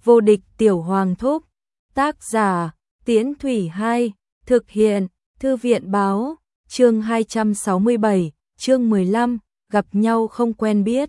Vô địch tiểu hoàng thúc. Tác giả, Tiễn Thủy 2, thực hiện, Thư viện báo, chương 267, chương 15, gặp nhau không quen biết.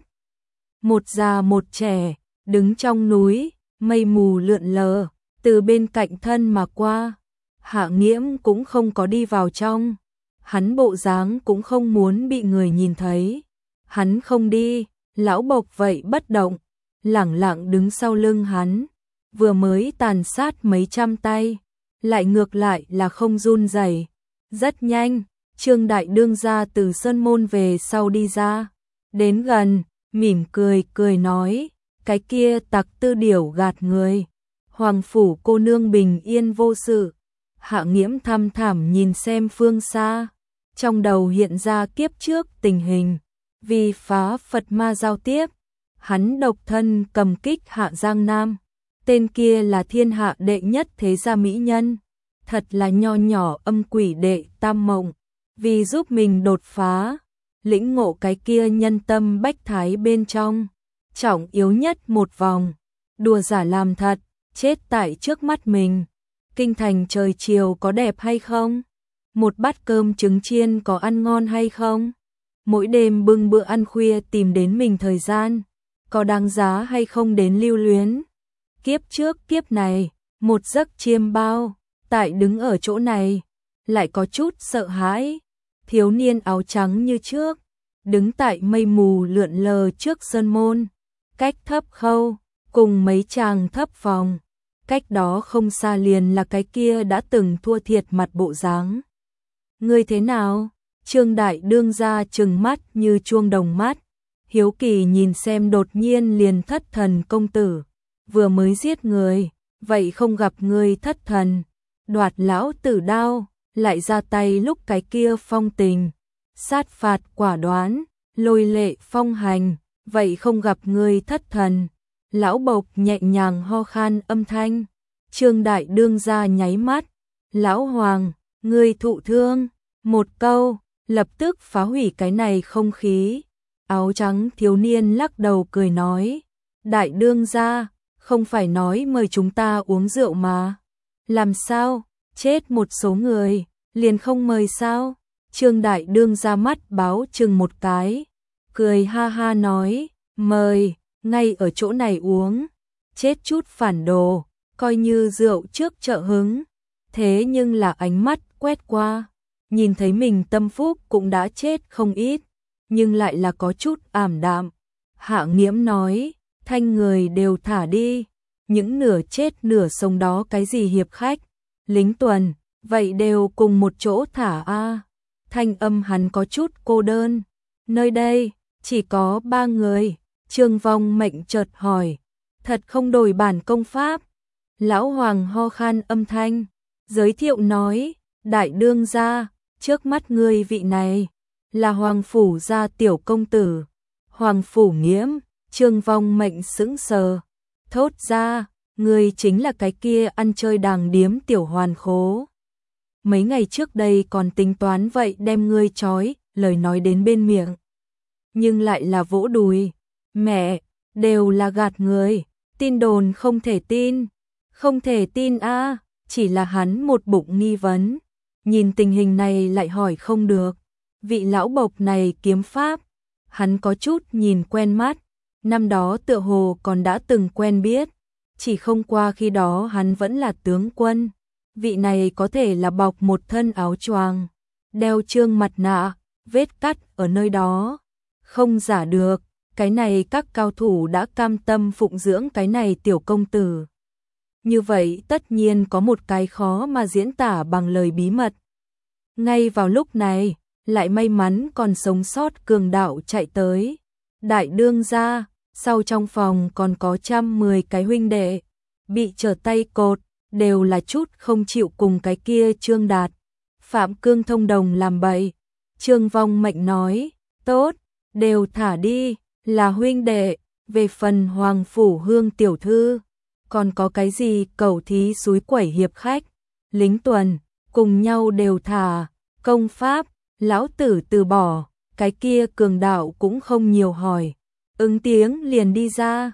Một già một trẻ, đứng trong núi, mây mù lượn lờ, từ bên cạnh thân mà qua. Hạ Nghiễm cũng không có đi vào trong. Hắn bộ dáng cũng không muốn bị người nhìn thấy. Hắn không đi, lão Bộc vậy bất động, lẳng lặng đứng sau lưng hắn. Vừa mới tàn sát mấy trăm tay, lại ngược lại là không run rẩy. Rất nhanh, Trương Đại Đương gia từ sơn môn về sau đi ra. Đến gần, mỉm cười cười nói, cái kia tặc Tư Điểu gạt người. Hoàng phủ cô nương bình yên vô sự. Hạ Nghiễm thăm thẳm nhìn xem phương xa, trong đầu hiện ra kiếp trước tình hình. Vì phá Phật ma giao tiếp, hắn độc thân cầm kích Hạ Giang Nam. Tên kia là thiên hạ đệ nhất thế gia mỹ nhân, thật là nho nhỏ âm quỷ đệ tam mộng. Vì giúp mình đột phá, lĩnh ngộ cái kia nhân tâm bách thái bên trong, trọng yếu nhất một vòng, đùa giả làm thật, chết tại trước mắt mình. Kinh thành trời chiều có đẹp hay không? Một bát cơm trứng chiên có ăn ngon hay không? Mỗi đêm bưng bữa ăn khuya tìm đến mình thời gian, có đáng giá hay không đến lưu luyến? Kiếp trước kiếp này, một giấc chiêm bao, tại đứng ở chỗ này, lại có chút sợ hãi. Thiếu niên áo trắng như trước, đứng tại mây mù lượn lờ trước sơn môn, cách thấp khâu, cùng mấy chàng thấp phòng. Cách đó không xa liền là cái kia đã từng thua thiệt mặt bộ dáng. Ngươi thế nào? Trương Đại Đương gia trừng mắt như chuông đồng mắt, hiếu kỳ nhìn xem đột nhiên liền thất thần công tử. Vừa mới giết người, vậy không gặp ngươi thất thần, đoạt lão tử đao, lại ra tay lúc cái kia phong tình, sát phạt quả đoán, lôi lệ phong hành, vậy không gặp ngươi thất thần. Lão Bộc nhẹ nhàng ho khan âm thanh. Trương Đại Đương gia nháy mắt, lão Hoàng, ngươi thụ thương, một câu, lập tức phá hủy cái này không khí. Áo trắng thiếu niên lắc đầu cười nói, Đại Đương gia, không phải nói mời chúng ta uống rượu mà. Làm sao, chết một số người, liền không mời sao? Trương Đại Đương gia mắt báo chừng một cái, cười ha ha nói, mời, ngay ở chỗ này uống, chết chút phản đồ, coi như rượu trước chợ hứng. Thế nhưng là ánh mắt quét qua, nhìn thấy mình tâm phúc cũng đã chết không ít, nhưng lại là có chút ảm đạm. Hạ Nghiễm nói, thanh người đều thả đi, những nửa chết nửa sống đó cái gì hiệp khách, lính tuần, vậy đều cùng một chỗ thả a. Thanh âm hắn có chút cô đơn, nơi đây chỉ có 3 người. Trương Vong Mệnh chợt hỏi, thật không đổi bản công pháp? Lão Hoàng ho khan âm thanh, giới thiệu nói, Đại Đương gia, trước mắt ngươi vị này là Hoàng phủ gia tiểu công tử. Hoàng phủ Nghiễm. Trương Vong Mệnh sững sờ, thốt ra, ngươi chính là cái kia ăn chơi đàng điếm tiểu hoàn khố. Mấy ngày trước đây còn tính toán vậy đem ngươi trói, lời nói đến bên miệng, nhưng lại là vỗ đùi. Mẹ, đều là gạt người, tin đồn không thể tin. Không thể tin a, chỉ là hắn một bụng nghi vấn. Nhìn tình hình này lại hỏi không được. Vị lão Bộc này kiếm pháp, hắn có chút nhìn quen mắt. Năm đó tựa hồ còn đã từng quen biết, chỉ không qua khi đó hắn vẫn là tướng quân. Vị này có thể là bọc một thân áo choàng, đeo trương mặt nạ, vết cắt ở nơi đó, không giả được. Cái này các cao thủ đã cam tâm phụng dưỡng cái này tiểu công tử. Như vậy tất nhiên có một cái khó mà diễn tả bằng lời bí mật. Ngay vào lúc này, lại may mắn còn sống sót cường đạo chạy tới. Đại Đương gia, sau trong phòng còn có 110 cái huynh đệ, bị trở tay cột, đều là chút không chịu cùng cái kia Trương Đạt, Phạm Cương thông đồng làm bậy. Trương Vong Mệnh nói, tốt, đều thả đi, là huynh đệ. Về phần Hoàng phủ Hương tiểu thư, còn có cái gì cẩu thí xúi quẩy hiệp khách, lính tuần, cùng nhau đều thả. Công pháp, lão tử từ bỏ, cái kia cường đạo cũng không nhiều hỏi, ứng tiếng liền đi ra.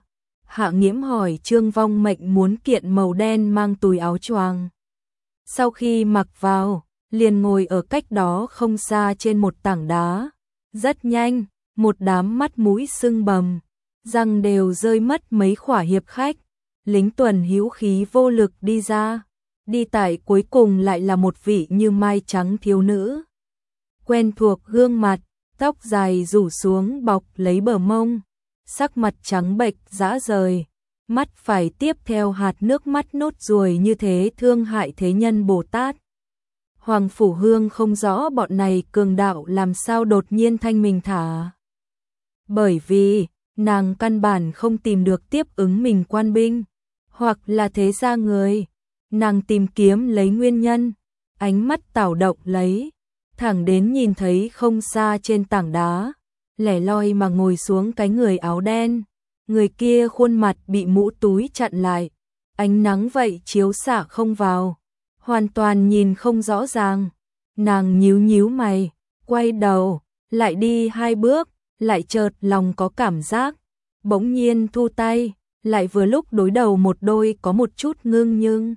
Hạ Nghiễm hỏi Trương Vong Mệnh muốn kiện màu đen mang túi áo choàng. Sau khi mặc vào, liền ngồi ở cách đó không xa trên một tảng đá. Rất nhanh, một đám mắt mũi sưng bầm, răng đều rơi mất mấy khỏa hiệp khách. Lính tuần hữu khí vô lực đi ra. Đi tại cuối cùng lại là một vị như mai trắng thiếu nữ. Quen thuộc gương mặt, tóc dài rủ xuống bọc lấy bờ mông, sắc mặt trắng bệch rã rời, mắt phải tiếp theo hạt nước mắt nốt ruồi như thế thương hại thế nhân Bồ Tát. Hoàng Phủ Hương không rõ bọn này cường đạo làm sao đột nhiên thanh mình thả. Bởi vì, nàng căn bản không tìm được tiếp ứng mình quan binh, hoặc là thế gia người. Nàng tìm kiếm lấy nguyên nhân, ánh mắt tảo động lấy, thẳng đến nhìn thấy không xa trên tảng đá, lẻ loi mà ngồi xuống cái người áo đen. Người kia khuôn mặt bị mũ túi chặn lại, ánh nắng vậy chiếu xạ không vào, hoàn toàn nhìn không rõ ràng. Nàng nhíu nhíu mày, quay đầu, lại đi 2 bước, lại chợt lòng có cảm giác, bỗng nhiên thu tay, lại vừa lúc đối đầu một đôi có một chút nhưng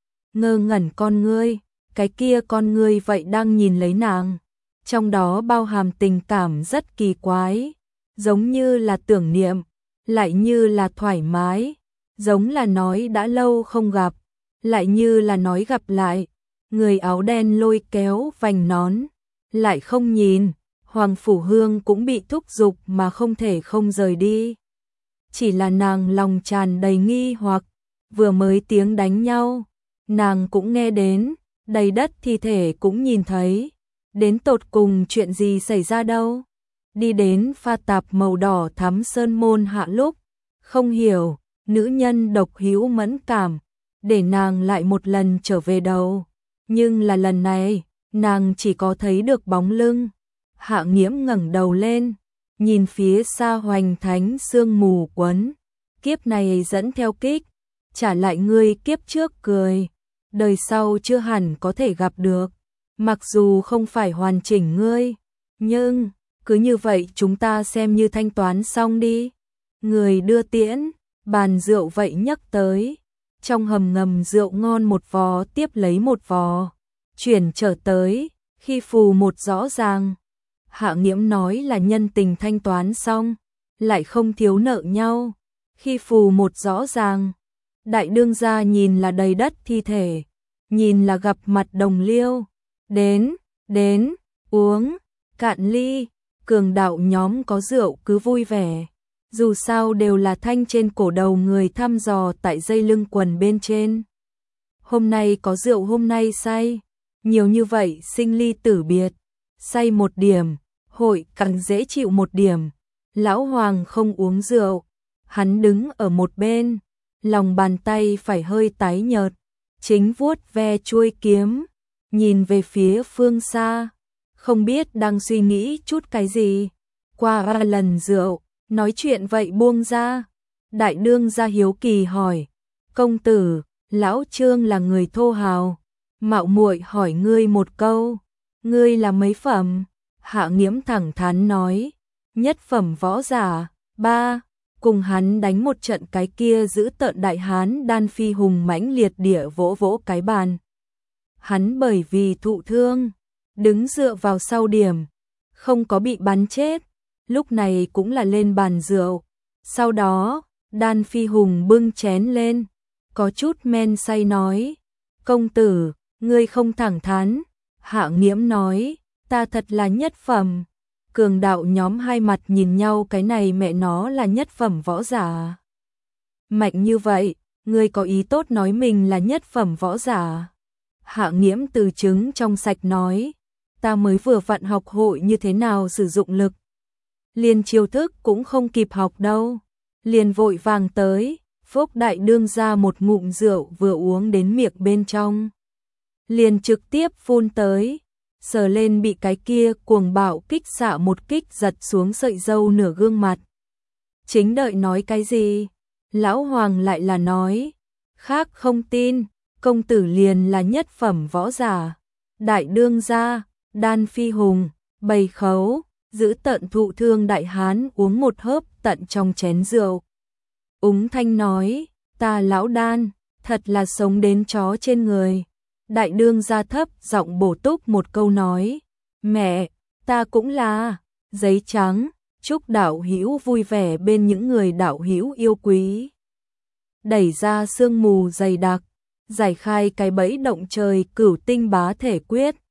ngơ ngẩn con ngươi, cái kia con ngươi vậy đang nhìn lấy nàng, trong đó bao hàm tình cảm rất kỳ quái, giống như là tưởng niệm, lại như là thoải mái, giống là nói đã lâu không gặp, lại như là nói gặp lại. Người áo đen lôi kéo vành nón, lại không nhìn, Hoàng Phủ Hương cũng bị thúc giục mà không thể không rời đi. Chỉ là nàng lòng tràn đầy nghi hoặc, vừa mới tiếng đánh nhau, nàng cũng nghe đến, đầy đất thi thể cũng nhìn thấy, đến tột cùng chuyện gì xảy ra đâu. Đi đến pha tạp màu đỏ thắm sơn môn hạ lúc, không hiểu, nữ nhân độc hữu mẫn cảm, để nàng lại một lần trở về đầu. Nhưng là lần này, nàng chỉ có thấy được bóng lưng. Hạ Nghiễm ngẩng đầu lên, nhìn phía xa hoành thánh sương mù quấn. Kiếp này dẫn theo kích, trả lại ngươi kiếp trước cười. Đời sau chưa hẳn có thể gặp được, mặc dù không phải hoàn chỉnh ngươi, nhưng cứ như vậy chúng ta xem như thanh toán xong đi. Người đưa tiễn, bàn rượu vậy nhấc tới, trong hầm ngầm rượu ngon một vò tiếp lấy một vò, chuyển trở tới, khi phù một rõ ràng. Hạ Nghiễm nói là nhân tình thanh toán xong, lại không thiếu nợ nhau, khi phù một rõ ràng. Đại đương gia nhìn là đầy đất thi thể, nhìn là gặp mặt đồng liêu, đến, uống, cạn ly, cường đạo nhóm có rượu cứ vui vẻ, dù sao đều là thanh trên cổ đầu người thăm dò tại dây lưng quần bên trên. Hôm nay có rượu hôm nay say, nhiều như vậy sinh ly tử biệt, say một điểm, hội càng dễ chịu một điểm. Lão Hoàng không uống rượu, hắn đứng ở một bên, lòng bàn tay phải hơi tái nhợt, chính vuốt ve chuôi kiếm, nhìn về phía phương xa, không biết đang suy nghĩ chút cái gì. Qua 3 lần rượu, nói chuyện vậy buông ra. Đại đương gia hiếu kỳ hỏi, công tử, lão Trương là người thô hào, mạo muội hỏi ngươi một câu, ngươi là mấy phẩm? Hạ Nghiễm thẳng thắn nói, nhất phẩm võ giả. 3. Cùng hắn đánh một trận cái kia giữ tợn đại hán Đan Phi hùng mãnh liệt địa vỗ vỗ cái bàn. Hắn bởi vì thụ thương, đứng dựa vào sau điểm, không có bị bắn chết, lúc này cũng là lên bàn rượu. Sau đó, Đan Phi hùng bưng chén lên, có chút men say nói, công tử, ngươi không thẳng thắn. Hạ Nghiễm nói, ta thật là nhất phẩm. Cường đạo nhóm hai mặt nhìn nhau, cái này mẹ nó là nhất phẩm võ giả. Mạnh như vậy, ngươi có ý tốt nói mình là nhất phẩm võ giả. Hạ Nghiễm từ chứng trong sạch nói, ta mới vừa vặn học hội như thế nào sử dụng lực. Liền chiêu thức cũng không kịp học đâu. Liền vội vàng tới, Phúc đại đương ra một ngụm rượu vừa uống đến miệng bên trong. Liền trực tiếp phun tới. Sờ lên bị cái kia cuồng bạo kích xạ một kích giật xuống sợi râu nửa gương mặt. Chính đợi nói cái gì, lão Hoàng lại là nói, khác không tin, công tử liền là nhất phẩm võ giả. Đại đương gia, Đan Phi hùng, bầy khấu, giữ tận thụ thương đại hán uống một hớp tận trong chén rượu. Úng thanh nói, ta lão đan, thật là sống đến chó trên người. Đại đương gia thấp giọng bổ túc một câu nói, mẹ, ta cũng là, giấy trắng, chúc đạo hữu vui vẻ bên những người đạo hữu yêu quý. Đẩy ra sương mù dày đặc, giải khai cái bẫy động trời cửu tinh bá thể quyết.